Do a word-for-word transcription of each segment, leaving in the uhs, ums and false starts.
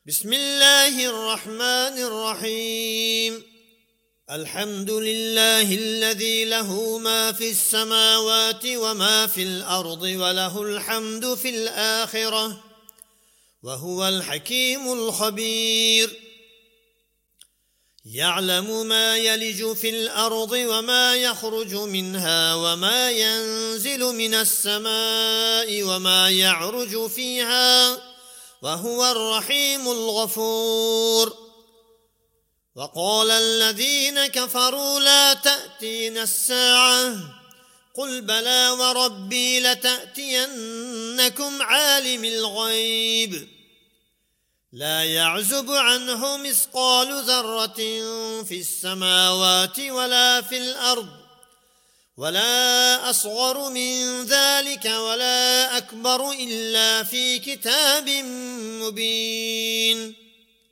بسم الله الرحمن الرحيم. الحمد لله الذي له ما في السماوات وما في الأرض وله الحمد في الآخرة وهو الحكيم الخبير. يعلم ما يلج في الأرض وما يخرج منها وما ينزل من السماء وما يعرج فيها وهو الرحيم الغفور. وقال الذين كفروا لا تأتينا الساعة قل بلى وربي لتأتينكم عالم الغيب لا يعزب عنه مثقال ذرة في السماوات ولا في الأرض ولا أصغر من ذلك ولا أكبر إلا في كتاب مبين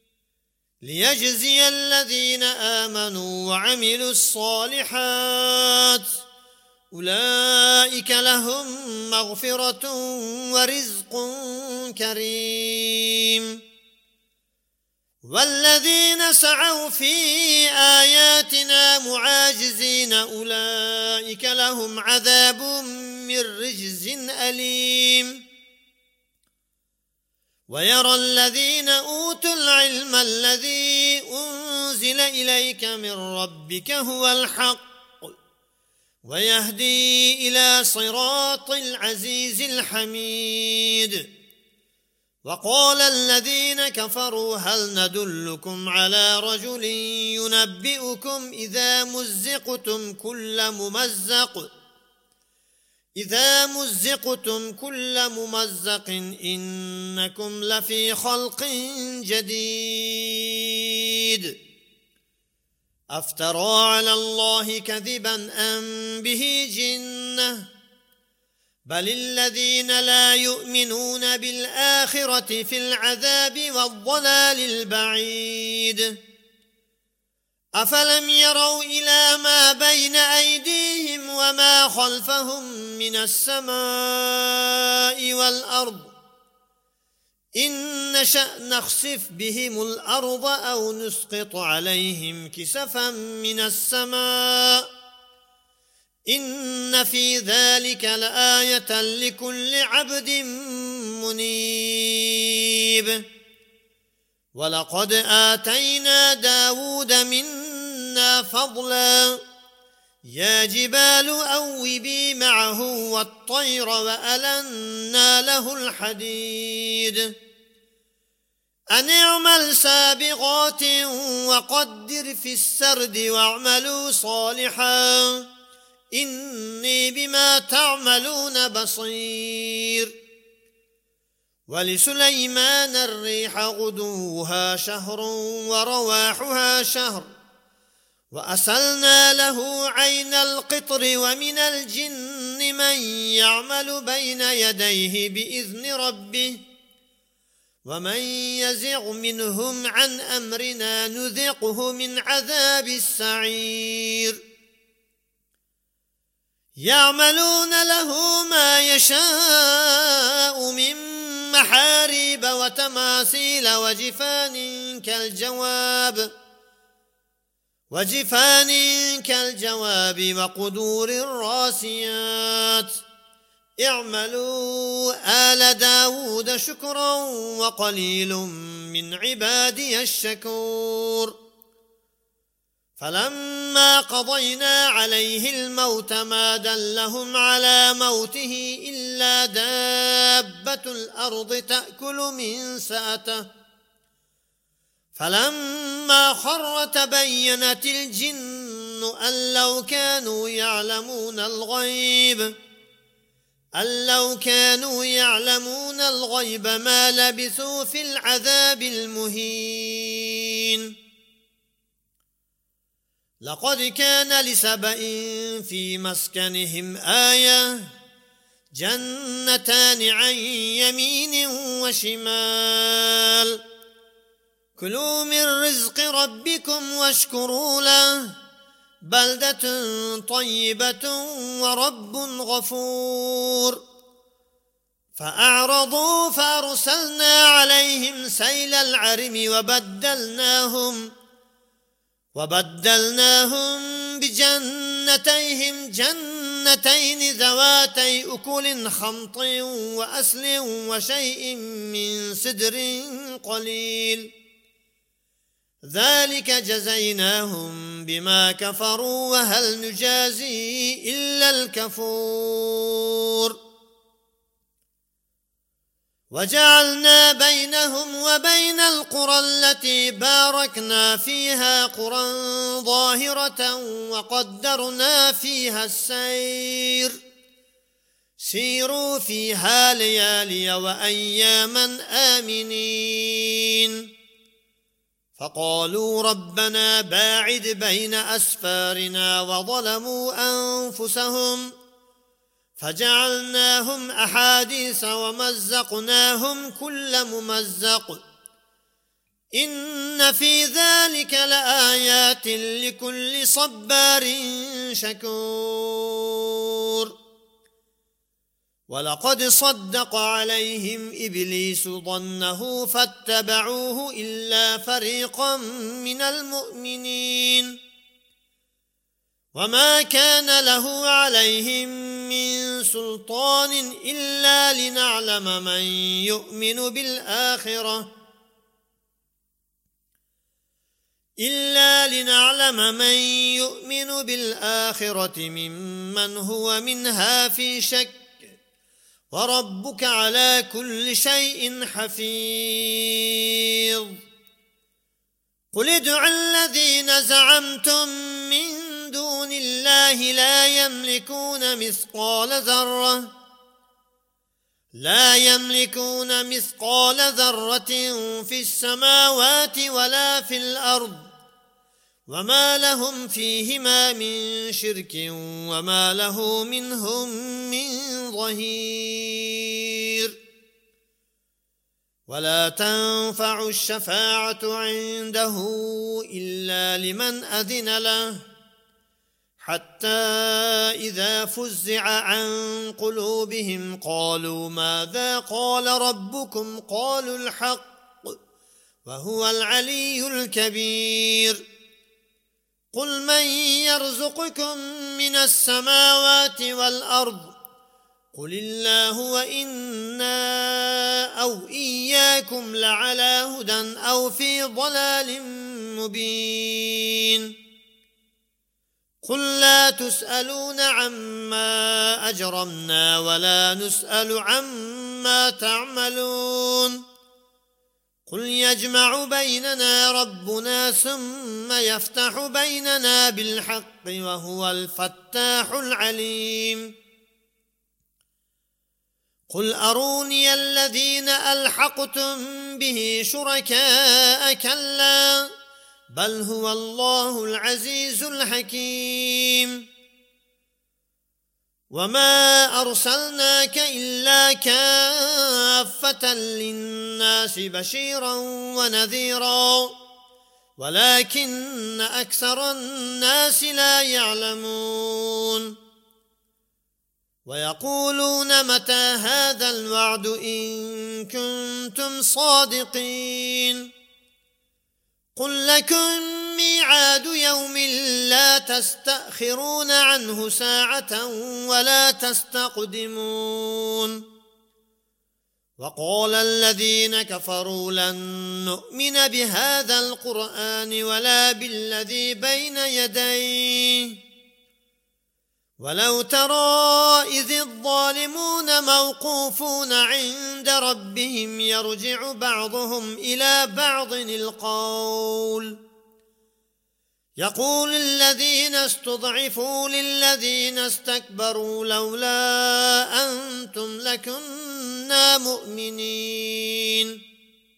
ليجزي الذين آمنوا وعملوا الصالحات أولئك لهم مغفرة ورزق كريم. والذين سعوا في آياتنا معاجزين أولئك لهم عذاب من رجز أليم. ويرى الذين أوتوا العلم الذي أنزل إليك من ربك هو الحق ويهدي إلى صراط العزيز الحميد. وقال الذين كفروا هل ندلكم على رجل ينبئكم إذا مزقتم كل ممزق إذا مزقتم كل ممزق إنكم لفي خلق جديد. أفترى على الله كذبا أم به جنة بل الذين لا يؤمنون بالآخرة في العذاب والضلال البعيد. أفلم يروا إلى ما بين أيديهم وما خلفهم من السماء والأرض إن نشأ نخسف بهم الأرض أو نسقط عليهم كسفا من السماء إن في ذلك لآية لكل عبد منيب. ولقد آتينا داود منا فضلا يا جبال أوبي معه والطير وألنا له الحديد أن اعمل سابغات وقدر في السرد واعملوا صالحا إني بما تعملون بصير. ولسليمان الريح غدوها شهر ورواحها شهر وأسلنا له عين القطر ومن الجن من يعمل بين يديه بإذن ربه ومن يزغ منهم عن أمرنا نذقه من عذاب السعير. يعملون له ما يشاء من محاريب وتماثيل وجفان كالجواب وجفان كالجواب وقدور الراسيات اعملوا آل داود شكرا وقليل من عبادي الشكور. فلما قضينا عليه الموت ما دلهم على موته إلا دابة الأرض تأكل من سأته فلما خر تبينت الجن أن لو كانوا يعلمون الغيب أن لو كانوا يعلمون الغيب ما لبثوا في العذاب المهين. لقد كان لسبإ في مسكنهم آية جنتان عن يمين وشمال كلوا من رزق ربكم واشكروا له بلدة طيبة ورب غفور. فأعرضوا فأرسلنا عليهم سيل العرم وبدلناهم وبدلناهم بجنتيهم جنتين ذواتي أكل خمط وأسل وشيء من سدر قليل ذلك جزيناهم بما كفروا وهل نجازي إلا الكفور وجعلنا بينهم وبين القرى التي باركنا فيها قرى ظاهرة وقدرنا فيها السير سيروا فيها ليالي وأياما آمنين فقالوا ربنا باعد بين أسفارنا وظلموا أنفسهم فجعلناهم أحاديث ومزقناهم كل ممزق إن في ذلك لآيات لكل صبار شكور ولقد صدق عليهم إبليس ظنه فاتبعوه إلا فريقا من المؤمنين وما كان له عليهم من سلطان إلا لنعلم من يؤمن بالآخرة إلا لنعلم من يؤمن بالآخرة ممن هو منها في شك وربك على كل شيء حفيظ قل ادعوا الذين زعمتم من دون الله لا يملكون مثقال ذرة لا يملكون مثقال ذرة في السماوات ولا في الأرض وما لهم فيهما من شرك وما له منهم من ظهير ولا تنفع الشفاعة عنده إلا لمن أذن له حتى إذا فزع عن قلوبهم قالوا ماذا قال ربكم قالوا الحق وهو العلي الكبير قل من يرزقكم من السماوات والأرض قل الله وإنا أو إياكم لعلى هدى أو في ضلال مبين قل لا تسألون عما أجرمنا ولا نسأل عما تعملون قل يجمع بيننا ربنا ثم يفتح بيننا بالحق وهو الفتاح العليم قل أروني الذين ألحقتم به شركاء كلا بل هو الله العزيز الحكيم وما أرسلناك إلا كافة للناس بشيرا ونذيرا ولكن أكثر الناس لا يعلمون ويقولون متى هذا الوعد إن كنتم صادقين قل لكم ميعاد يوم لا تستأخرون عنه ساعة ولا تستقدمون وقال الذين كفروا لن نؤمن بهذا القرآن ولا بالذي بين يديه ولو ترى إذ الظالمون موقوفون عند ربهم يرجع بعضهم إلى بعض القول يقول الذين استضعفوا للذين استكبروا لولا أنتم لكنا مؤمنين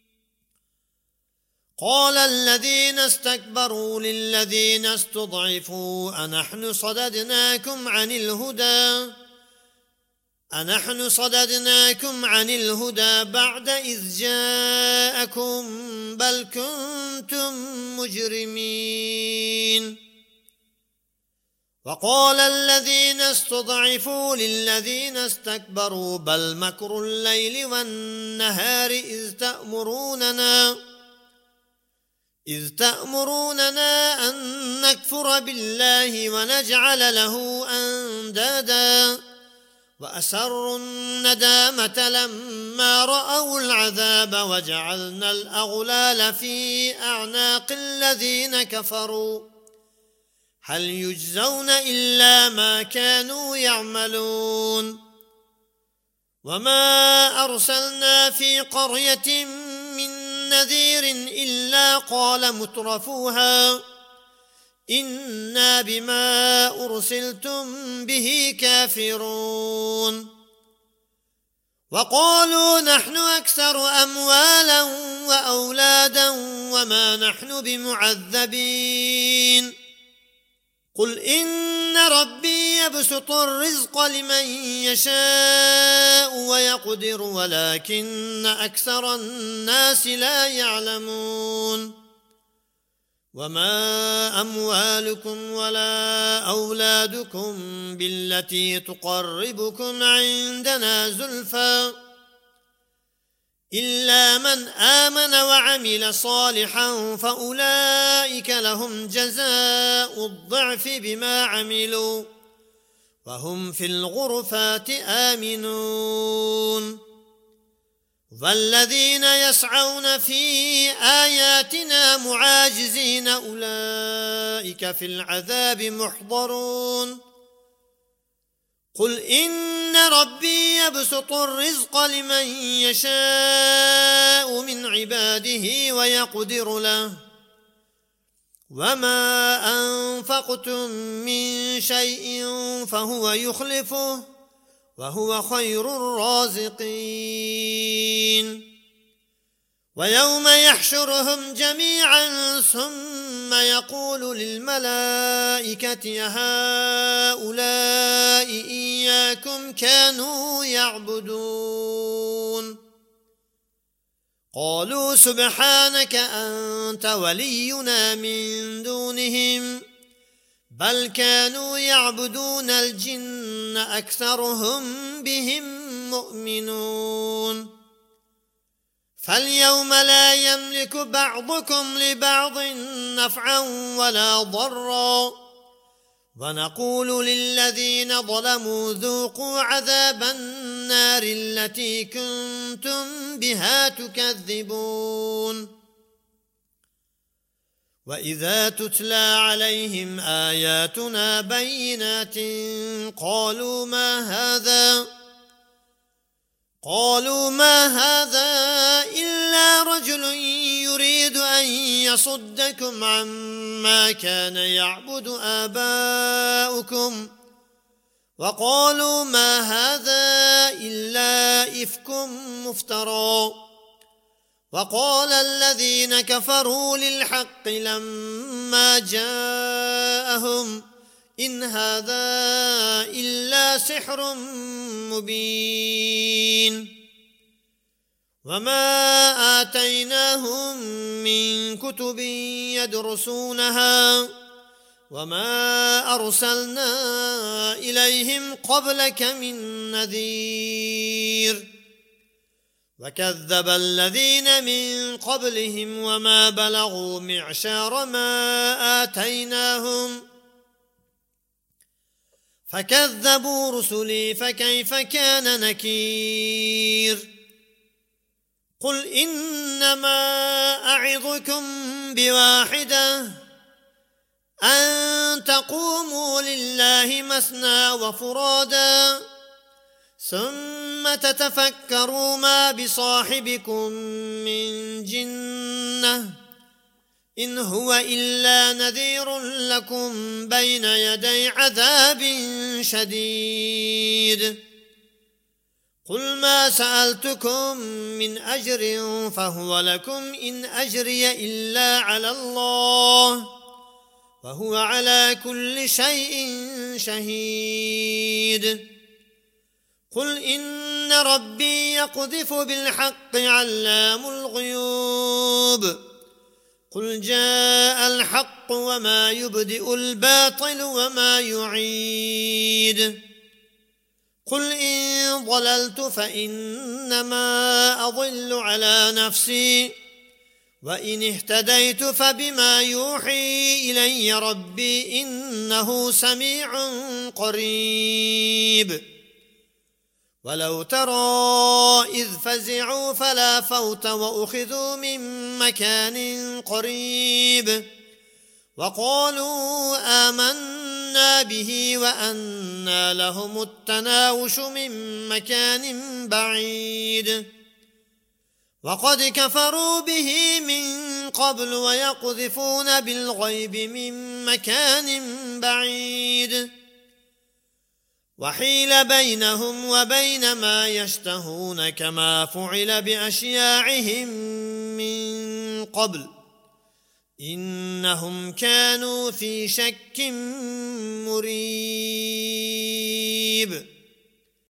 قال الذين استكبروا للذين استضعفوا أنحن صددناكم عن الهدى أنحن صددناكم عن الهدى بعد إذ جاءكم بل كنتم مجرمين وقال الذين استضعفوا للذين استكبروا بل مكر الليل والنهار إذ تأمروننا إذ تأمروننا أن نكفر بالله ونجعل له أندادا وأسروا الندامة لما رأوا العذاب وجعلنا الأغلال في أعناق الذين كفروا هل يجزون إلا ما كانوا يعملون وما أرسلنا في قرية من نذير إلا قال مترفوها إنا بما أرسلتم به كافرون وقالوا نحن أكثر أموالا وأولادا وما نحن بمعذبين قل إن ربي يبسط الرزق لمن يشاء ويقدر ولكن أكثر الناس لا يعلمون وما أموالكم ولا أولادكم بالتي تقربكم عندنا زلفى إلا من آمن وعمل صالحا فأولئك لهم جزاء الضعف بما عملوا وهم في الغرفات آمنون والذين يسعون في آياتنا معاجزين أولئك في العذاب محضرون قل إن ربي يبسط الرزق لمن يشاء من عباده ويقدر له وما أنفقتم من شيء فهو يخلفه وهو خير الرازقين ويوم يحشرهم جميعا ثم يقول للملائكة هؤلاء إياكم كانوا يعبدون قالوا سبحانك أنت ولينا من دونهم بل كانوا يعبدون الجن أكثرهم بهم مؤمنون فاليوم لا يملك بعضكم لبعض نفعا ولا ضرا ونقول للذين ظلموا ذوقوا عذاب النار التي كنتم بها تكذبون وإذا تتلى عليهم آياتنا بينات قالوا ما هذا قالوا ما هذا إلا رجل يريد أن يصدكم عما كان يعبد آباؤكم وقالوا ما هذا إلا إفك مفترى وقال الذين كفروا للحق لما جاءهم إن هذا إلا سحر مبين وما آتيناهم من كتب يدرسونها وما أرسلنا إليهم قبلك من نذير وكذب الذين من قبلهم وما بلغوا معشار ما آتيناهم فكذبوا رسلي فكيف كان نكير قل إنما أعظكم بواحدة أن تقوموا لله مثنى وفرادا ثم تتفكروا ما بصاحبكم من جنة إن هو إلا نذير لكم بين يدي عذاب شديد قل ما سألتكم من أجر فهو لكم إن أجري إلا على الله وهو على كل شيء شهيد قل إن ربي يقذف بالحق علام الغيوب قل جاء الحق وما يبدئ الباطل وما يعيد قل إن ضللت فإنما أضل على نفسي وإن اهتديت فبما يوحي إلي ربي إنه سميع قريب ولو ترى إذ فزعوا فلا فوت وأخذوا من مكان قريب وقالوا آمنا به وأنى لهم التناوش من مكان بعيد وقد كفروا به من قبل ويقذفون بالغيب من مكان بعيد وحيل بينهم وبين ما يشتهون كما فعل بأشياعهم من قبل إنهم كانوا في شك مريب